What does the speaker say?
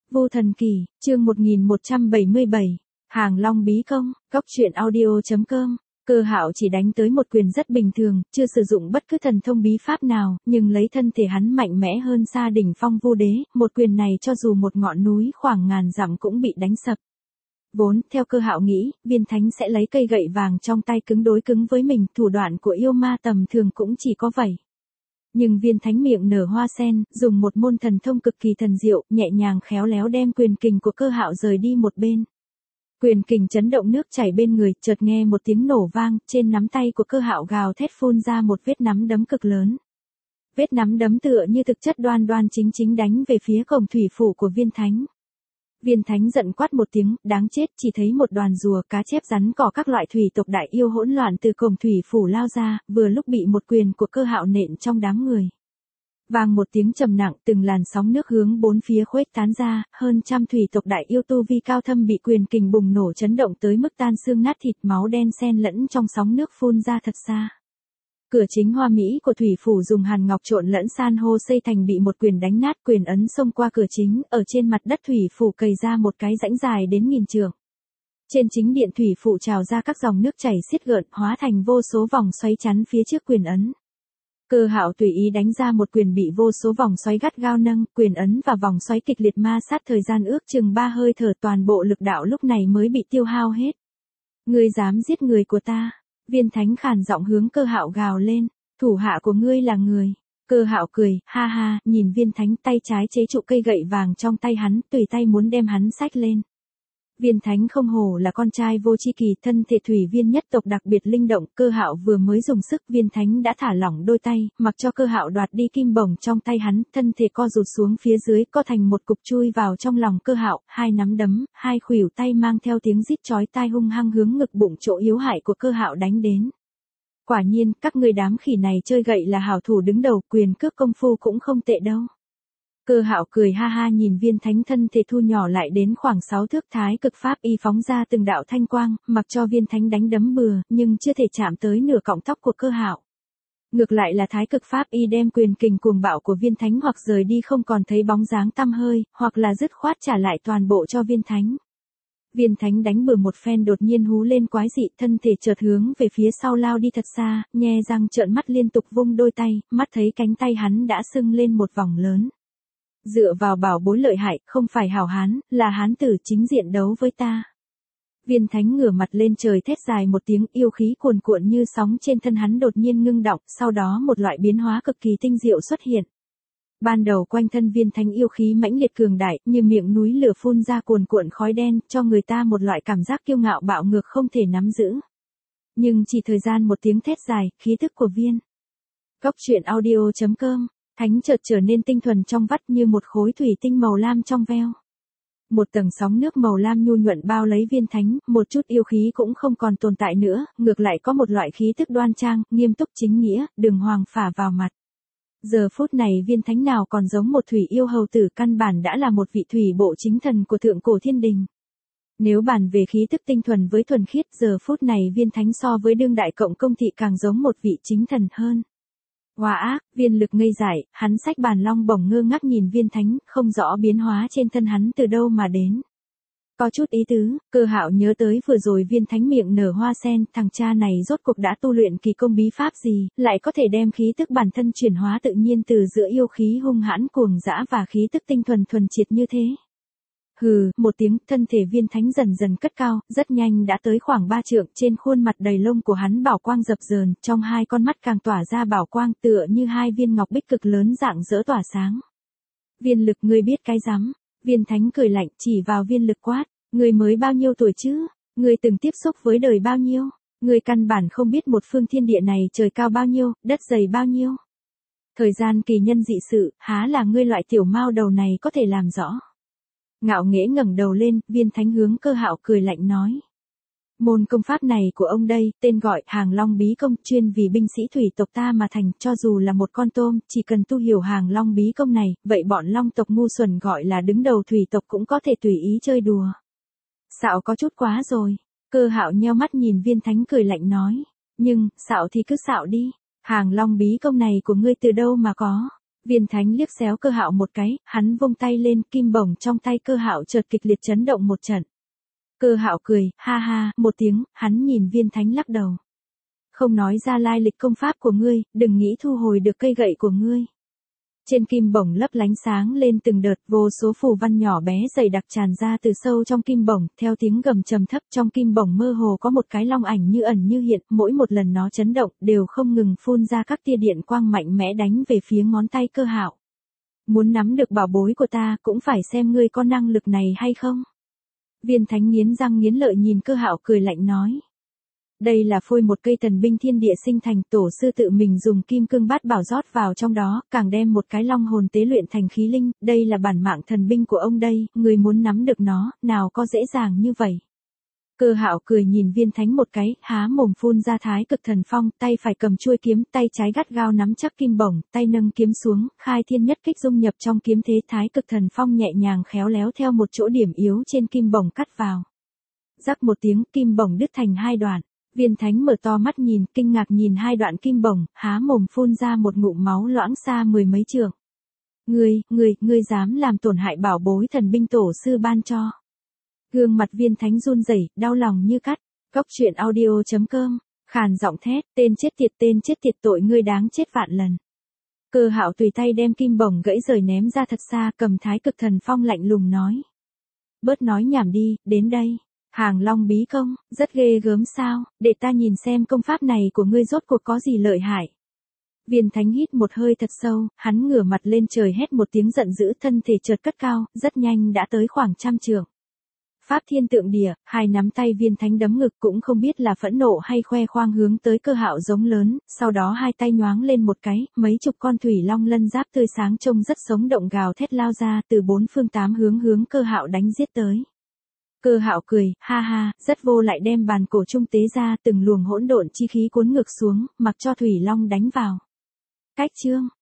Vô Thần Kỳ, chương 1177, Hàng Long Bí Công, Cóc truyện audio.com. Cơ Hạo chỉ đánh tới một quyền rất bình thường, chưa sử dụng bất cứ thần thông bí pháp nào, nhưng lấy thân thể hắn mạnh mẽ hơn xa đỉnh phong vô đế, một quyền này cho dù một ngọn núi khoảng ngàn dặm cũng bị đánh sập. Vốn, theo Cơ Hạo nghĩ, Viên Thánh sẽ lấy cây gậy vàng trong tay cứng đối cứng với mình, thủ đoạn của yêu ma tầm thường cũng chỉ có vậy. Nhưng Viên Thánh miệng nở hoa sen, dùng một môn thần thông cực kỳ thần diệu, nhẹ nhàng khéo léo đem quyền kình của Cơ Hạo rời đi một bên. Quyền kình chấn động nước chảy bên người, chợt nghe một tiếng nổ vang, trên nắm tay của Cơ Hạo gào thét phun ra một vết nắm đấm cực lớn. Vết nắm đấm tựa như thực chất đoan đoan chính chính đánh về phía cổng thủy phủ của Viên Thánh. Viên Thánh giận quát một tiếng, đáng chết, chỉ thấy một đoàn rùa, cá chép, rắn cỏ các loại thủy tộc đại yêu hỗn loạn từ cổng thủy phủ lao ra, vừa lúc bị một quyền của Cơ Hạo nện trong đám người. Vang một tiếng trầm nặng, từng làn sóng nước hướng bốn phía khuếch tán ra, hơn trăm thủy tộc đại yêu tu vi cao thâm bị quyền kình bùng nổ chấn động tới mức tan xương nát thịt, máu đen xen lẫn trong sóng nước phun ra thật xa. Cửa chính hoa mỹ của thủy phủ dùng hàn ngọc trộn lẫn san hô xây thành bị một quyền đánh nát, quyền ấn xông qua cửa chính, ở trên mặt đất thủy phủ cày ra một cái rãnh dài đến nghìn trượng. Trên chính điện thủy phủ trào ra các dòng nước chảy xiết gợn, hóa thành vô số vòng xoáy chắn phía trước quyền ấn. Cơ Hạo tùy ý đánh ra một quyền bị vô số vòng xoáy gắt gao nâng, quyền ấn và vòng xoáy kịch liệt ma sát, thời gian ước chừng 3 hơi thở, toàn bộ lực đạo lúc này mới bị tiêu hao hết. Ngươi dám giết người của ta? Viên Thánh khàn giọng hướng Cơ Hạo gào lên, thủ hạ của ngươi là người. Cơ Hạo cười, ha ha, nhìn Viên Thánh, tay trái chế trụ cây gậy vàng trong tay hắn, tùy tay muốn đem hắn xách lên. Viên Thánh không hổ là con trai vô chi kỳ, thân thể thủy viên nhất tộc đặc biệt linh động. Cơ Hạo vừa mới dùng sức, Viên Thánh đã thả lỏng đôi tay, mặc cho Cơ Hạo đoạt đi kim bổng trong tay hắn, thân thể co rụt xuống phía dưới, co thành một cục chui vào trong lòng Cơ Hạo, hai nắm đấm, hai khuỷu tay mang theo tiếng rít chói tai hung hăng hướng ngực bụng chỗ yếu hại của Cơ Hạo đánh đến. Quả nhiên, các ngươi đám khỉ này chơi gậy là hảo thủ đứng đầu, quyền cước công phu cũng không tệ đâu. Cơ Hạo cười ha ha nhìn Viên Thánh, thân thể thu nhỏ lại đến khoảng 6 thước, thái cực pháp y phóng ra từng đạo thanh quang, mặc cho Viên Thánh đánh đấm bừa, nhưng chưa thể chạm tới nửa cọng tóc của Cơ Hạo. Ngược lại là thái cực pháp y đem quyền kình cuồng bạo của Viên Thánh hoặc rời đi không còn thấy bóng dáng tăm hơi, hoặc là dứt khoát trả lại toàn bộ cho Viên Thánh. Viên Thánh đánh bừa một phen đột nhiên hú lên quái dị, thân thể chợt hướng về phía sau lao đi thật xa, nhe răng trợn mắt liên tục vung đôi tay, mắt thấy cánh tay hắn đã sưng lên một vòng lớn. Dựa vào bảo bối lợi hại, không phải hảo hán, là hán tử, chính diện đấu với ta. Viên Thánh ngửa mặt lên trời thét dài một tiếng, yêu khí cuồn cuộn như sóng trên thân hắn đột nhiên ngưng đọng, sau đó một loại biến hóa cực kỳ tinh diệu xuất hiện. Ban đầu quanh thân Viên Thánh yêu khí mãnh liệt cường đại, như miệng núi lửa phun ra cuồn cuộn khói đen, cho người ta một loại cảm giác kiêu ngạo bạo ngược không thể nắm giữ. Nhưng chỉ thời gian một tiếng thét dài, khí tức của Viên Cóc truyện audio.com, Thánh chợt trở nên tinh thuần trong vắt như một khối thủy tinh màu lam trong veo. Một tầng sóng nước màu lam nhu nhuận bao lấy Viên Thánh, một chút yêu khí cũng không còn tồn tại nữa, ngược lại có một loại khí tức đoan trang, nghiêm túc chính nghĩa, đường hoàng phả vào mặt. Giờ phút này Viên Thánh nào còn giống một thủy yêu hầu tử, căn bản đã là một vị thủy bộ chính thần của thượng cổ thiên đình. Nếu bàn về khí tức tinh thuần với thuần khiết, giờ phút này Viên Thánh so với đương đại cộng công thị càng giống một vị chính thần hơn. Hoa ác, Viên Lực ngây dại, hắn xách bàn long bổng ngơ ngác nhìn Viên Thánh, không rõ biến hóa trên thân hắn từ đâu mà đến. Có chút ý tứ, Cơ Hạo nhớ tới vừa rồi Viên Thánh miệng nở hoa sen, thằng cha này rốt cuộc đã tu luyện kỳ công bí pháp gì, lại có thể đem khí tức bản thân chuyển hóa tự nhiên từ giữa yêu khí hung hãn cuồng dã và khí tức tinh thuần thuần triệt như thế. Hừ, một tiếng, thân thể Viên Thánh dần dần cất cao, rất nhanh đã tới khoảng 3 trượng, trên khuôn mặt đầy lông của hắn bảo quang dập dờn, trong hai con mắt càng tỏa ra bảo quang, tựa như hai viên ngọc bích cực lớn rạng rỡ tỏa sáng. Viên Lực, ngươi biết cái rắm? Viên Thánh cười lạnh, chỉ vào Viên Lực quát, ngươi mới bao nhiêu tuổi chứ? Ngươi từng tiếp xúc với đời bao nhiêu? Ngươi căn bản không biết một phương thiên địa này trời cao bao nhiêu, đất dày bao nhiêu. Thời gian kỳ nhân dị sự, há là ngươi loại tiểu mao đầu này có thể làm rõ. Ngạo nghễ ngẩng đầu lên, Viên Thánh hướng Cơ Hạo cười lạnh nói. Môn công pháp này của ông đây, tên gọi Hàng Long Bí Công, chuyên vì binh sĩ thủy tộc ta mà thành, cho dù là một con tôm, chỉ cần tu hiểu Hàng Long Bí Công này, vậy bọn long tộc ngu xuẩn gọi là đứng đầu thủy tộc cũng có thể tùy ý chơi đùa. Xạo có chút quá rồi. Cơ Hạo nheo mắt nhìn Viên Thánh cười lạnh nói. Nhưng, xạo thì cứ xạo đi. Hàng Long Bí Công này của ngươi từ đâu mà có? Viên Thánh liếc xéo Cơ Hạo một cái, hắn vung tay lên, kim bổng trong tay Cơ Hạo chợt kịch liệt chấn động một trận. Cơ Hạo cười, ha ha, một tiếng, hắn nhìn Viên Thánh lắc đầu. Không nói ra lai lịch công pháp của ngươi, đừng nghĩ thu hồi được cây gậy của ngươi. Trên kim bổng lấp lánh sáng lên từng đợt, vô số phù văn nhỏ bé dày đặc tràn ra từ sâu trong kim bổng, theo tiếng gầm trầm thấp trong kim bổng mơ hồ có một cái long ảnh như ẩn như hiện, mỗi một lần nó chấn động, đều không ngừng phun ra các tia điện quang mạnh mẽ đánh về phía ngón tay Cơ Hạo. Muốn nắm được bảo bối của ta, cũng phải xem ngươi có năng lực này hay không. Viên Thánh nghiến răng nghiến lợi nhìn Cơ Hạo cười lạnh nói. Đây là phôi một cây thần binh thiên địa sinh thành, tổ sư tự mình dùng kim cương bát bảo rót vào trong đó, càng đem một cái long hồn tế luyện thành khí linh, đây là bản mạng thần binh của ông đây, người muốn nắm được nó, nào có dễ dàng như vậy. Cơ Hạo cười nhìn Viên Thánh một cái, há mồm phun ra thái cực thần phong, tay phải cầm chuôi kiếm, tay trái gắt gao nắm chắc kim bổng, tay nâng kiếm xuống, khai thiên nhất kích dung nhập trong kiếm thế, thái cực thần phong nhẹ nhàng khéo léo theo một chỗ điểm yếu trên kim bổng cắt vào. Rắc một tiếng, kim bổng đứt thành hai đoạn. Viên Thánh mở to mắt nhìn, kinh ngạc nhìn hai đoạn kim bổng, há mồm phun ra một ngụm máu loãng xa mười mấy trượng. Ngươi dám làm tổn hại bảo bối thần binh tổ sư ban cho. Gương mặt Viên Thánh run rẩy, đau lòng như cắt. Góc truyện audio.com, khàn giọng thét, tên chết tiệt tội ngươi đáng chết vạn lần. Cơ Hạo tùy tay đem kim bổng gãy rời ném ra thật xa, cầm thái cực thần phong lạnh lùng nói. Bớt nói nhảm đi, đến đây. Hàng Long bí công, rất ghê gớm sao, để ta nhìn xem công pháp này của ngươi rốt cuộc có gì lợi hại. Viên Thánh hít một hơi thật sâu, hắn ngửa mặt lên trời hét một tiếng giận dữ, thân thể chợt cất cao, rất nhanh đã tới khoảng 100 trượng. Pháp thiên tượng địa, hai nắm tay Viên Thánh đấm ngực, cũng không biết là phẫn nộ hay khoe khoang hướng tới Cơ Hạo giống lớn, sau đó hai tay nhoáng lên một cái, mấy chục con thủy long lân giáp tươi sáng trông rất sống động gào thét lao ra từ bốn phương tám hướng Cơ Hạo đánh giết tới. Cơ Hạo cười, ha ha, rất vô lại đem bàn cổ trung tế ra, từng luồng hỗn độn chi khí cuốn ngược xuống, mặc cho thủy long đánh vào. Cách chương